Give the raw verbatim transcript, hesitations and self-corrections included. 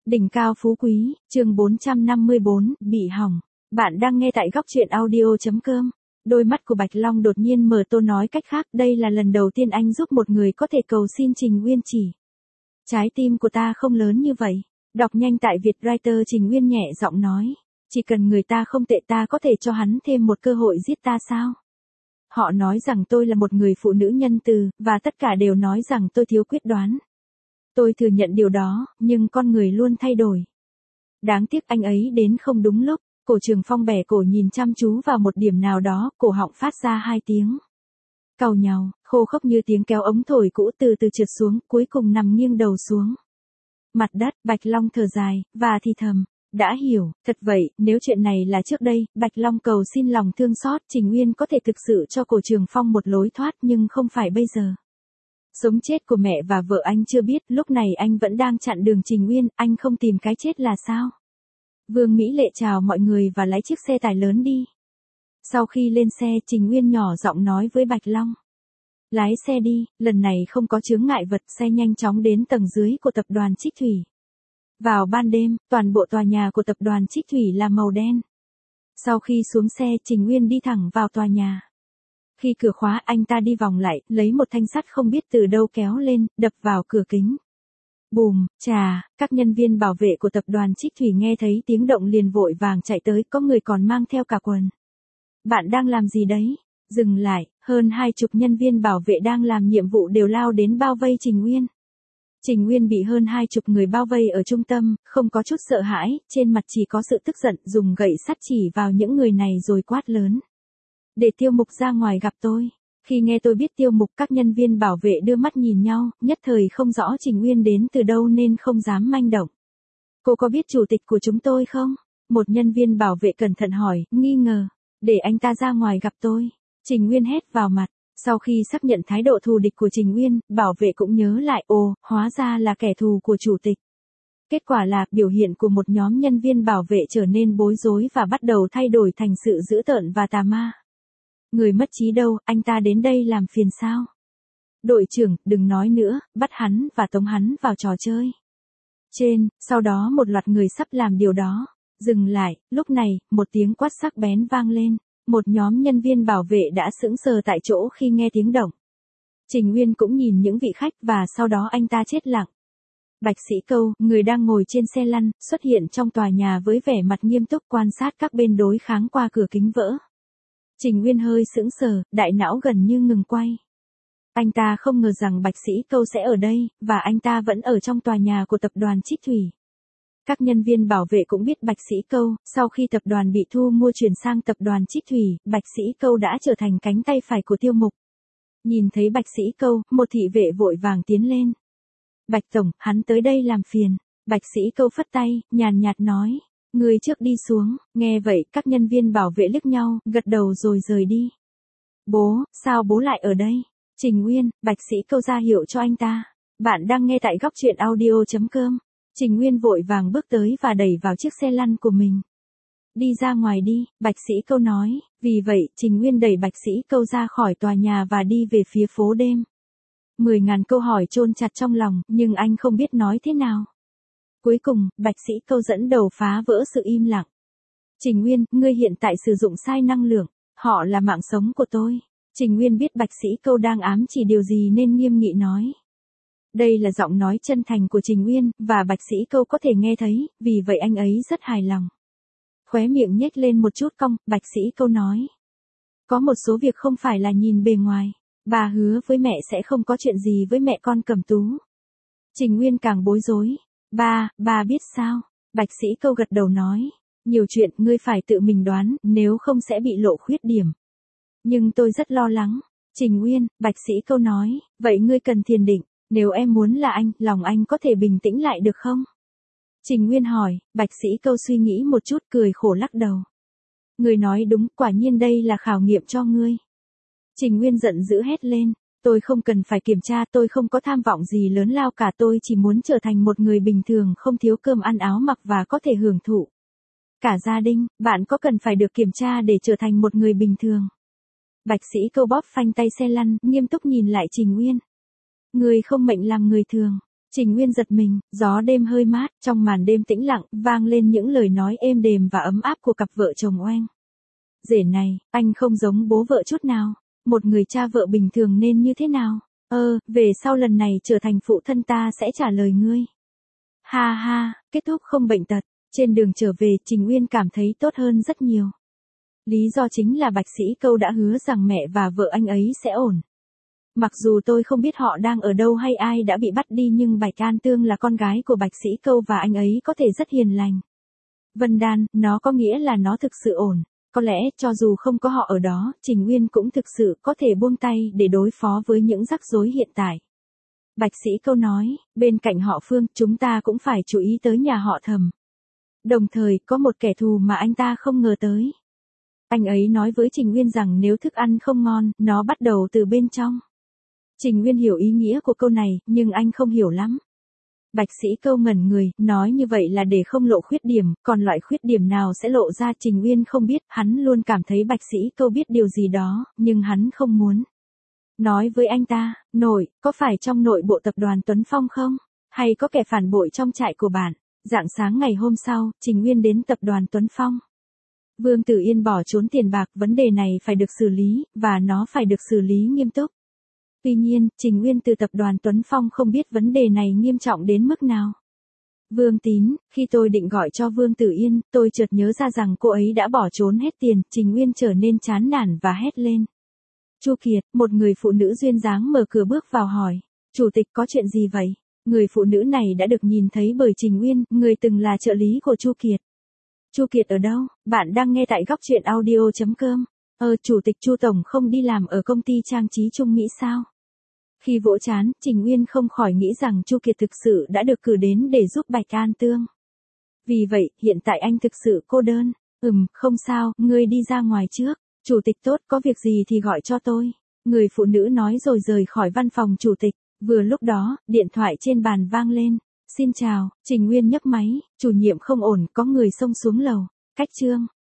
Đỉnh cao phú quý, chương bốn trăm năm mươi bốn, bị hỏng. Bạn đang nghe tại góc truyện audio chấm com. Đôi mắt của Bạch Long đột nhiên mở to, nói cách khác, đây là lần đầu tiên anh giúp một người có thể cầu xin Trình Uyên chỉ. Trái tim của ta không lớn như vậy. Đọc nhanh tại Vietwriter. Trình Uyên nhẹ giọng nói. Chỉ cần người ta không tệ, ta có thể cho hắn thêm một cơ hội giết ta sao? Họ nói rằng tôi là một người phụ nữ nhân từ, và tất cả đều nói rằng tôi thiếu quyết đoán. Tôi thừa nhận điều đó, nhưng con người luôn thay đổi. Đáng tiếc anh ấy đến không đúng lúc. Cổ Trường Phong bẻ cổ nhìn chăm chú vào một điểm nào đó, cổ họng phát ra hai tiếng càu nhàu, khô khốc như tiếng kéo ống thổi cũ, từ từ trượt xuống, cuối cùng nằm nghiêng đầu xuống mặt đất. Bạch Long thở dài, và thì thầm, đã hiểu. Thật vậy, nếu chuyện này là trước đây, Bạch Long cầu xin lòng thương xót, Trình Uyên có thể thực sự cho Cổ Trường Phong một lối thoát, nhưng không phải bây giờ. Sống chết của mẹ và vợ anh chưa biết, lúc này anh vẫn đang chặn đường Trình Uyên, anh không tìm cái chết là sao? Vương Mỹ Lệ chào mọi người và lái chiếc xe tải lớn đi. Sau khi lên xe, Trình Uyên nhỏ giọng nói với Bạch Long. Lái xe đi, lần này không có chướng ngại vật. Xe nhanh chóng đến tầng dưới của tập đoàn Trích Thủy. Vào ban đêm, toàn bộ tòa nhà của tập đoàn Trích Thủy là màu đen. Sau khi xuống xe, Trình Uyên đi thẳng vào tòa nhà. Khi cửa khóa, anh ta đi vòng lại, lấy một thanh sắt không biết từ đâu kéo lên, đập vào cửa kính. Bùm, chà, các nhân viên bảo vệ của tập đoàn Trích Thủy nghe thấy tiếng động liền vội vàng chạy tới, có người còn mang theo cả quần. Bạn đang làm gì đấy? Dừng lại, hơn hai chục nhân viên bảo vệ đang làm nhiệm vụ đều lao đến bao vây Trình Uyên. Trình Uyên bị hơn hai chục người bao vây ở trung tâm, không có chút sợ hãi, trên mặt chỉ có sự tức giận, dùng gậy sắt chỉ vào những người này rồi quát lớn. Để Tiêu Mục ra ngoài gặp tôi. Khi nghe tôi biết Tiêu Mục, các nhân viên bảo vệ đưa mắt nhìn nhau, nhất thời không rõ Trình Uyên đến từ đâu nên không dám manh động. Cô có biết chủ tịch của chúng tôi không? Một nhân viên bảo vệ cẩn thận hỏi, nghi ngờ. Để anh ta ra ngoài gặp tôi. Trình Uyên hét vào mặt. Sau khi xác nhận thái độ thù địch của Trình Uyên, bảo vệ cũng nhớ lại, ồ, hóa ra là kẻ thù của chủ tịch. Kết quả là, biểu hiện của một nhóm nhân viên bảo vệ trở nên bối rối và bắt đầu thay đổi thành sự dữ tợn và tà ma. Người mất trí đâu, anh ta đến đây làm phiền sao? Đội trưởng, đừng nói nữa, bắt hắn và tống hắn vào trò chơi. Trên, sau đó một loạt người sắp làm điều đó. Dừng lại, lúc này, một tiếng quát sắc bén vang lên. Một nhóm nhân viên bảo vệ đã sững sờ tại chỗ khi nghe tiếng động. Trình Uyên cũng nhìn những vị khách và sau đó anh ta chết lặng. Bạch Sĩ Câu, người đang ngồi trên xe lăn, xuất hiện trong tòa nhà với vẻ mặt nghiêm túc quan sát các bên đối kháng qua cửa kính vỡ. Trình Uyên hơi sững sờ, đại não gần như ngừng quay. Anh ta không ngờ rằng Bạch Sĩ Câu sẽ ở đây, và anh ta vẫn ở trong tòa nhà của tập đoàn Trích Thủy. Các nhân viên bảo vệ cũng biết Bạch Sĩ Câu, sau khi tập đoàn bị thu mua chuyển sang tập đoàn Trích Thủy, Bạch Sĩ Câu đã trở thành cánh tay phải của Tiêu Mục. Nhìn thấy Bạch Sĩ Câu, một thị vệ vội vàng tiến lên. Bạch Tổng, hắn tới đây làm phiền. Bạch Sĩ Câu phất tay, nhàn nhạt nói. Người trước đi xuống. Nghe vậy, các nhân viên bảo vệ liếc nhau, gật đầu rồi rời đi. Bố, sao bố lại ở đây? Trình Uyên, Bạch Sĩ Câu ra hiệu cho anh ta. Bạn đang nghe tại góc truyện audio chấm com. Trình Uyên vội vàng bước tới và đẩy vào chiếc xe lăn của mình. Đi ra ngoài đi, Bạch Sĩ Câu nói. Vì vậy, Trình Uyên đẩy Bạch Sĩ Câu ra khỏi tòa nhà và đi về phía phố đêm. Mười ngàn câu hỏi chôn chặt trong lòng, nhưng anh không biết nói thế nào. Cuối cùng, Bạch Sĩ Câu dẫn đầu phá vỡ sự im lặng. Trình Uyên, ngươi hiện tại sử dụng sai năng lượng. Họ là mạng sống của tôi. Trình Uyên biết Bạch Sĩ Câu đang ám chỉ điều gì nên nghiêm nghị nói. Đây là giọng nói chân thành của Trình Uyên, và Bạch Sĩ Câu có thể nghe thấy, vì vậy anh ấy rất hài lòng. Khóe miệng nhếch lên một chút cong, Bạch Sĩ Câu nói. Có một số việc không phải là nhìn bề ngoài. Bà hứa với mẹ sẽ không có chuyện gì với mẹ con Cẩm Tú. Trình Uyên càng bối rối. Ba, ba biết sao? Bạch Sĩ Câu gật đầu nói. Nhiều chuyện ngươi phải tự mình đoán, nếu không sẽ bị lộ khuyết điểm. Nhưng tôi rất lo lắng. Trình Uyên, Bạch Sĩ Câu nói. Vậy ngươi cần thiền định. Nếu em muốn là anh, lòng anh có thể bình tĩnh lại được không? Trình Uyên hỏi. Bạch Sĩ Câu suy nghĩ một chút, cười khổ lắc đầu. Ngươi nói đúng, quả nhiên đây là khảo nghiệm cho ngươi. Trình Uyên giận dữ hét lên. Tôi không cần phải kiểm tra, tôi không có tham vọng gì lớn lao cả, tôi chỉ muốn trở thành một người bình thường, không thiếu cơm ăn áo mặc và có thể hưởng thụ cả gia đình. Bạn có cần phải được kiểm tra để trở thành một người bình thường? Bạch Sĩ Câu bóp phanh tay xe lăn, nghiêm túc nhìn lại Trình Uyên. Người không mệnh làm người thường. Trình Nguyên giật mình, gió đêm hơi mát, trong màn đêm tĩnh lặng, vang lên những lời nói êm đềm và ấm áp của cặp vợ chồng oanh. Rể này, anh không giống bố vợ chút nào. Một người cha vợ bình thường nên như thế nào? Ơ, về sau lần này trở thành phụ thân ta sẽ trả lời ngươi. Ha ha, kết thúc không bệnh tật. Trên đường trở về, Trình Uyên cảm thấy tốt hơn rất nhiều. Lý do chính là Bạch Sĩ Câu đã hứa rằng mẹ và vợ anh ấy sẽ ổn. Mặc dù tôi không biết họ đang ở đâu hay ai đã bị bắt đi, nhưng Bạch An Tương là con gái của Bạch Sĩ Câu và anh ấy có thể rất hiền lành. Vân Đan, nó có nghĩa là nó thực sự ổn. Có lẽ, cho dù không có họ ở đó, Trình Uyên cũng thực sự có thể buông tay để đối phó với những rắc rối hiện tại. Bạch Sĩ Câu nói, bên cạnh họ Phương, chúng ta cũng phải chú ý tới nhà họ Thẩm. Đồng thời, có một kẻ thù mà anh ta không ngờ tới. Anh ấy nói với Trình Uyên rằng nếu thức ăn không ngon, nó bắt đầu từ bên trong. Trình Uyên hiểu ý nghĩa của câu này, nhưng anh không hiểu lắm. Bạch Sĩ Câu ngẩn người, nói như vậy là để không lộ khuyết điểm, còn loại khuyết điểm nào sẽ lộ ra Trình Uyên không biết, hắn luôn cảm thấy Bạch Sĩ Câu biết điều gì đó, nhưng hắn không muốn. Nói với anh ta, nội, có phải trong nội bộ tập đoàn Tuấn Phong không? Hay có kẻ phản bội trong trại của bạn? Rạng sáng ngày hôm sau, Trình Uyên đến tập đoàn Tuấn Phong. Vương Tử Yên bỏ trốn tiền bạc, vấn đề này phải được xử lý, và nó phải được xử lý nghiêm túc. Tuy nhiên, Trình Uyên từ tập đoàn Tuấn Phong không biết vấn đề này nghiêm trọng đến mức nào. Vương Tín, khi tôi định gọi cho Vương Tử Yên, tôi chợt nhớ ra rằng cô ấy đã bỏ trốn hết tiền, Trình Uyên trở nên chán nản và hét lên. Chu Kiệt, một người phụ nữ duyên dáng mở cửa bước vào hỏi. Chủ tịch có chuyện gì vậy? Người phụ nữ này đã được nhìn thấy bởi Trình Uyên, người từng là trợ lý của Chu Kiệt. Chu Kiệt ở đâu? Bạn đang nghe tại góc truyện audio chấm com. Ờ, Chủ tịch Chu Tổng không đi làm ở công ty trang trí Trung Mỹ sao? Khi vỗ chán, Trình Uyên không khỏi nghĩ rằng Chu Kiệt thực sự đã được cử đến để giúp Bạch An Tương. Vì vậy, hiện tại anh thực sự cô đơn. Ừm, không sao, ngươi đi ra ngoài trước. Chủ tịch tốt, có việc gì thì gọi cho tôi. Người phụ nữ nói rồi rời khỏi văn phòng chủ tịch. Vừa lúc đó, điện thoại trên bàn vang lên. Xin chào, Trình Uyên nhấc máy, chủ nhiệm không ổn, có người xông xuống lầu. Cách chương.